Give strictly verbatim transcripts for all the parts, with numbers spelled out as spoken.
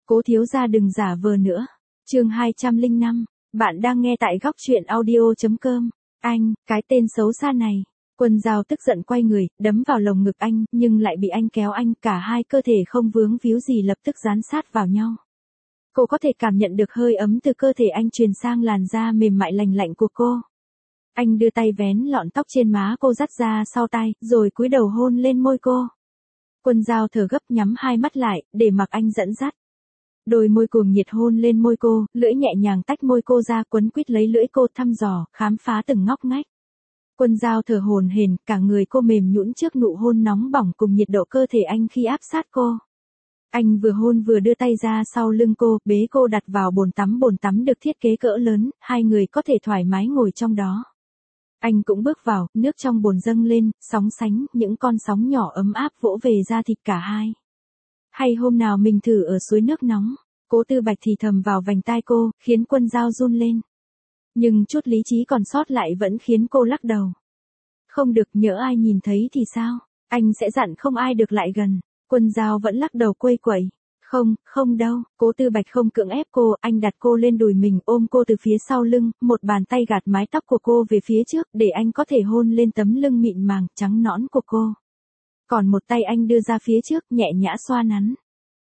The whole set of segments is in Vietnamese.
Cố thiếu gia đừng giả vờ nữa. Chương hai trăm lẻ năm, bạn đang nghe tại góc truyện audio chấm com. Anh, cái tên xấu xa này. Quân Dao tức giận quay người, đấm vào lồng ngực anh, nhưng lại bị anh kéo anh, cả hai cơ thể không vướng víu gì lập tức dán sát vào nhau. Cô có thể cảm nhận được hơi ấm từ cơ thể anh truyền sang làn da mềm mại lành lạnh của cô. Anh đưa tay vén lọn tóc trên má cô dắt ra sau tai, rồi cúi đầu hôn lên môi cô. Quân Dao thở gấp nhắm hai mắt lại, để mặc anh dẫn dắt. Đôi môi cuồng nhiệt hôn lên môi cô, lưỡi nhẹ nhàng tách môi cô ra, quấn quýt lấy lưỡi cô, thăm dò, khám phá từng ngóc ngách. Quân Dao thở hổn hển, cả người cô mềm nhũn trước nụ hôn nóng bỏng cùng nhiệt độ cơ thể anh khi áp sát cô. Anh vừa hôn vừa đưa tay ra sau lưng cô, bế cô đặt vào bồn tắm. Bồn tắm được thiết kế cỡ lớn, hai người có thể thoải mái ngồi trong đó. Anh cũng bước vào, nước trong bồn dâng lên, sóng sánh, những con sóng nhỏ ấm áp vỗ về da thịt cả hai. Hay hôm nào mình thử ở suối nước nóng. Cố Tư Bạch thì thầm vào vành tai cô, khiến Quân Dao run lên. Nhưng chút lý trí còn sót lại vẫn khiến cô lắc đầu. Không được, nhỡ ai nhìn thấy thì sao? Anh sẽ dặn không ai được lại gần. Quân Dao vẫn lắc đầu quây quẩy. Không, không đâu. Cố Tư Bạch không cưỡng ép cô, anh đặt cô lên đùi mình, ôm cô từ phía sau lưng, một bàn tay gạt mái tóc của cô về phía trước, để anh có thể hôn lên tấm lưng mịn màng, trắng nõn của cô. Còn một tay anh đưa ra phía trước, nhẹ nhã xoa nắn.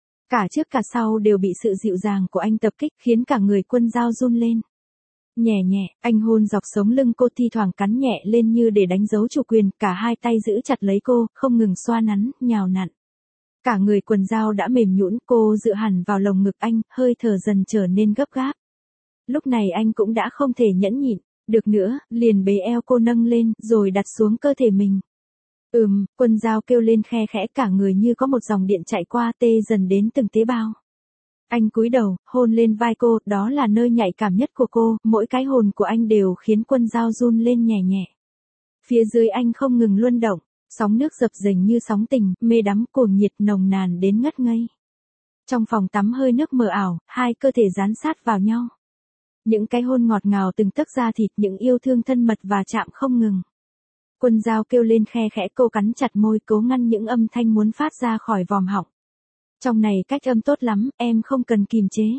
Cả trước cả sau đều bị sự dịu dàng của anh tập kích, khiến cả người Quân Dao run lên. Nhẹ nhẹ, anh hôn dọc sống lưng cô, thi thoảng cắn nhẹ lên như để đánh dấu chủ quyền, cả hai tay giữ chặt lấy cô, không ngừng xoa nắn, nhào nặn. Cả người Quân Dao đã mềm nhũn, cô dựa hẳn vào lồng ngực anh, hơi thở dần trở nên gấp gáp. Lúc này anh cũng đã không thể nhẫn nhịn được nữa, liền bế eo cô nâng lên, rồi đặt xuống cơ thể mình. Ừm, Quân Dao kêu lên khe khẽ, cả người như có một dòng điện chạy qua, tê dần đến từng tế bào. Anh cúi đầu, hôn lên vai cô, đó là nơi nhạy cảm nhất của cô, mỗi cái hôn của anh đều khiến Quân Dao run lên nhẹ nhẹ. Phía dưới anh không ngừng luân động, sóng nước dập dềnh như sóng tình, mê đắm cuồng nhiệt nồng nàn đến ngất ngây. Trong phòng tắm hơi nước mờ ảo, hai cơ thể dán sát vào nhau. Những cái hôn ngọt ngào từng tấc da thịt, những yêu thương thân mật và chạm không ngừng. Quân Dao kêu lên khe khẽ, cô cắn chặt môi, cố ngăn những âm thanh muốn phát ra khỏi vòm họng. Trong này cách âm tốt lắm, em không cần kìm chế.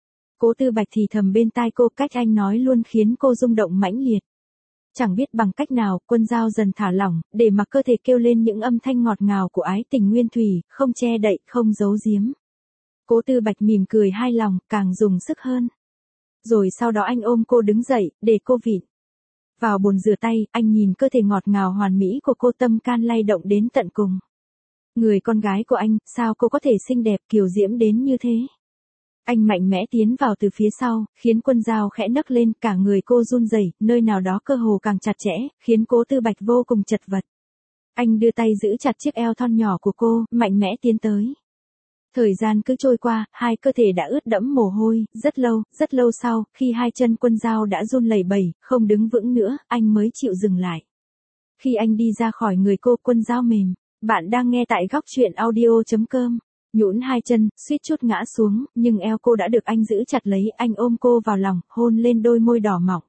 Cố Tư Bạch thì thầm bên tai cô, cách anh nói luôn khiến cô rung động mãnh liệt. Chẳng biết bằng cách nào, Quân Dao dần thả lỏng, để mặc cơ thể kêu lên những âm thanh ngọt ngào của ái tình nguyên thủy, không che đậy, không giấu giếm. Cố Tư Bạch mỉm cười hài lòng, càng dùng sức hơn. Rồi sau đó anh ôm cô đứng dậy, để cô vịn vào bồn rửa tay, anh nhìn cơ thể ngọt ngào hoàn mỹ của cô, tâm can lay động đến tận cùng. Người con gái của anh, sao cô có thể xinh đẹp kiều diễm đến như thế? Anh mạnh mẽ tiến vào từ phía sau, khiến Quân Dao khẽ nấc lên, cả người cô run rẩy, nơi nào đó cơ hồ càng chặt chẽ, khiến Cố Tư Bạch vô cùng chật vật. Anh đưa tay giữ chặt chiếc eo thon nhỏ của cô, mạnh mẽ tiến tới. Thời gian cứ trôi qua, hai cơ thể đã ướt đẫm mồ hôi, rất lâu, rất lâu sau, khi hai chân Quân Dao đã run lẩy bẩy, không đứng vững nữa, anh mới chịu dừng lại. Khi anh đi ra khỏi người cô, Quân Dao mềm. Bạn đang nghe tại góc truyện audio chấm com. Nhũn hai chân, suýt chút ngã xuống, nhưng eo cô đã được anh giữ chặt lấy, anh ôm cô vào lòng, hôn lên đôi môi đỏ mọng.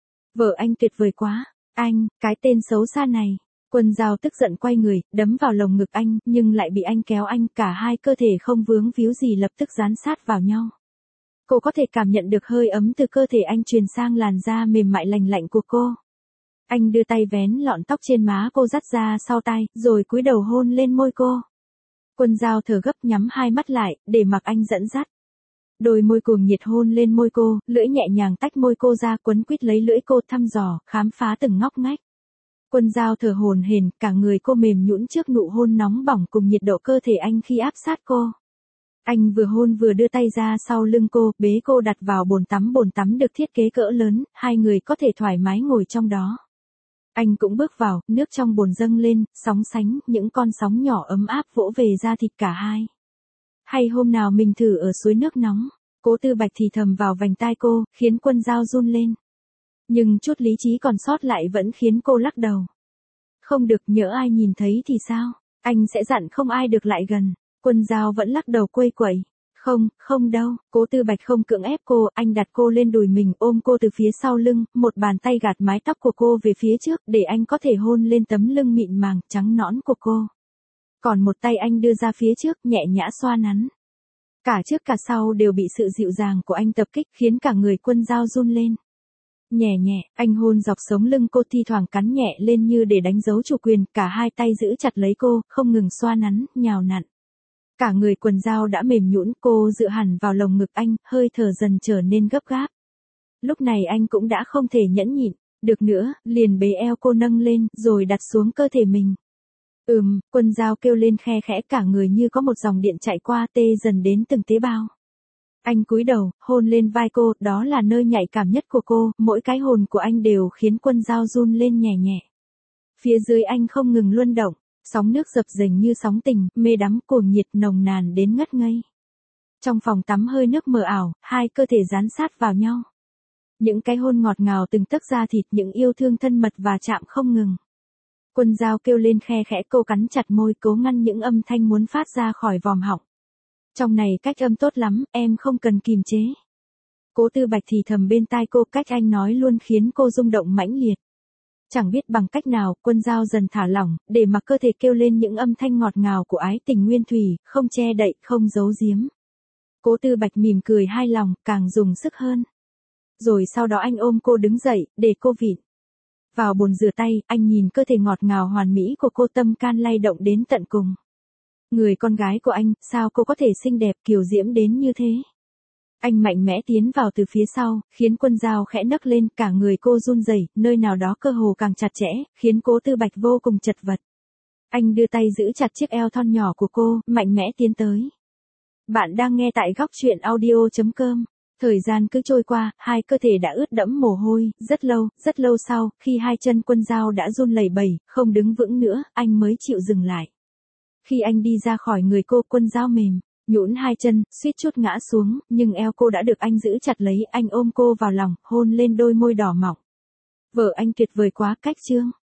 Vợ anh tuyệt vời quá. Anh, cái tên xấu xa này. Quân Dao tức giận quay người, đấm vào lồng ngực anh, nhưng lại bị anh kéo anh, cả hai cơ thể không vướng víu gì lập tức dán sát vào nhau. Cô có thể cảm nhận được hơi ấm từ cơ thể anh truyền sang làn da mềm mại lành lạnh của cô. Anh đưa tay vén lọn tóc trên má cô dắt ra sau tai, rồi cúi đầu hôn lên môi cô. Quân Dao thở gấp nhắm hai mắt lại, để mặc anh dẫn dắt. Đôi môi cuồng nhiệt hôn lên môi cô, lưỡi nhẹ nhàng tách môi cô ra, quấn quýt lấy lưỡi cô, thăm dò, khám phá từng ngóc ngách. Quân Dao thở hổn hển, cả người cô mềm nhũn trước nụ hôn nóng bỏng cùng nhiệt độ cơ thể anh khi áp sát cô. Anh vừa hôn vừa đưa tay ra sau lưng cô, bế cô đặt vào bồn tắm. Bồn tắm được thiết kế cỡ lớn, hai người có thể thoải mái ngồi trong đó. Anh cũng bước vào, nước trong bồn dâng lên, sóng sánh, những con sóng nhỏ ấm áp vỗ về da thịt cả hai. Hay hôm nào mình thử ở suối nước nóng. Cố Tư Bạch thì thầm vào vành tai cô, khiến Quân Dao run lên. Nhưng chút lý trí còn sót lại vẫn khiến cô lắc đầu. Không được, nhỡ ai nhìn thấy thì sao? Anh sẽ dặn không ai được lại gần. Quân Dao vẫn lắc đầu quây quẩy. Không, không đâu. Cố Tư Bạch không cưỡng ép cô, anh đặt cô lên đùi mình, ôm cô từ phía sau lưng, một bàn tay gạt mái tóc của cô về phía trước, để anh có thể hôn lên tấm lưng mịn màng, trắng nõn của cô. Còn một tay anh đưa ra phía trước, nhẹ nhã xoa nắn. Cả trước cả sau đều bị sự dịu dàng của anh tập kích khiến cả người Quân Dao run lên. Nhẹ nhẹ, anh hôn dọc sống lưng cô, thi thoảng cắn nhẹ lên như để đánh dấu chủ quyền, cả hai tay giữ chặt lấy cô, không ngừng xoa nắn, nhào nặn. Cả người Quần Dao đã mềm nhũn, cô dựa hẳn vào lồng ngực anh, hơi thở dần trở nên gấp gáp. Lúc này anh cũng đã không thể nhẫn nhịn được nữa, liền bế eo cô nâng lên, rồi đặt xuống cơ thể mình. Ừm, Quân Dao kêu lên khe khẽ, cả người như có một dòng điện chạy qua, tê dần đến từng tế bào. Anh cúi đầu, hôn lên vai cô, đó là nơi nhạy cảm nhất của cô, mỗi cái hôn của anh đều khiến Quân Dao run lên nhẹ nhẹ. Phía dưới anh không ngừng luân động, sóng nước dập dềnh như sóng tình, mê đắm cuồng nhiệt nồng nàn đến ngất ngây. Trong phòng tắm hơi nước mờ ảo, hai cơ thể dán sát vào nhau. Những cái hôn ngọt ngào từng tấc da thịt, những yêu thương thân mật và chạm không ngừng. Quân Dao kêu lên khe khẽ, cô cắn chặt môi cố ngăn những âm thanh muốn phát ra khỏi vòm họng. Trong này cách âm tốt lắm, em không cần kìm chế. Cố Tư Bạch thì thầm bên tai cô, cách anh nói luôn khiến cô rung động mãnh liệt. Chẳng biết bằng cách nào, Quân Dao dần thả lỏng, để mặc cơ thể kêu lên những âm thanh ngọt ngào của ái tình nguyên thủy, không che đậy, không giấu giếm. Cố Tư Bạch mỉm cười hài lòng, càng dùng sức hơn. Rồi sau đó anh ôm cô đứng dậy, để cô vịn vào bồn rửa tay, anh nhìn cơ thể ngọt ngào hoàn mỹ của cô, tâm can lay động đến tận cùng. Người con gái của anh, sao cô có thể xinh đẹp kiều diễm đến như thế? Anh mạnh mẽ tiến vào từ phía sau, khiến Quân Dao khẽ nấc lên, cả người cô run rẩy, nơi nào đó cơ hồ càng chặt chẽ, khiến Cố Tư Bạch vô cùng chật vật. Anh đưa tay giữ chặt chiếc eo thon nhỏ của cô, mạnh mẽ tiến tới. Bạn đang nghe tại góc truyện audio chấm com. Thời gian cứ trôi qua, hai cơ thể đã ướt đẫm mồ hôi, rất lâu, rất lâu sau, khi hai chân Quân Dao đã run lẩy bẩy, không đứng vững nữa, anh mới chịu dừng lại. Khi anh đi ra khỏi người cô, Quân Dao mềm nhũn hai chân, suýt chút ngã xuống, nhưng eo cô đã được anh giữ chặt lấy, anh ôm cô vào lòng, hôn lên đôi môi đỏ mọng. Vợ anh tuyệt vời quá, cách chương.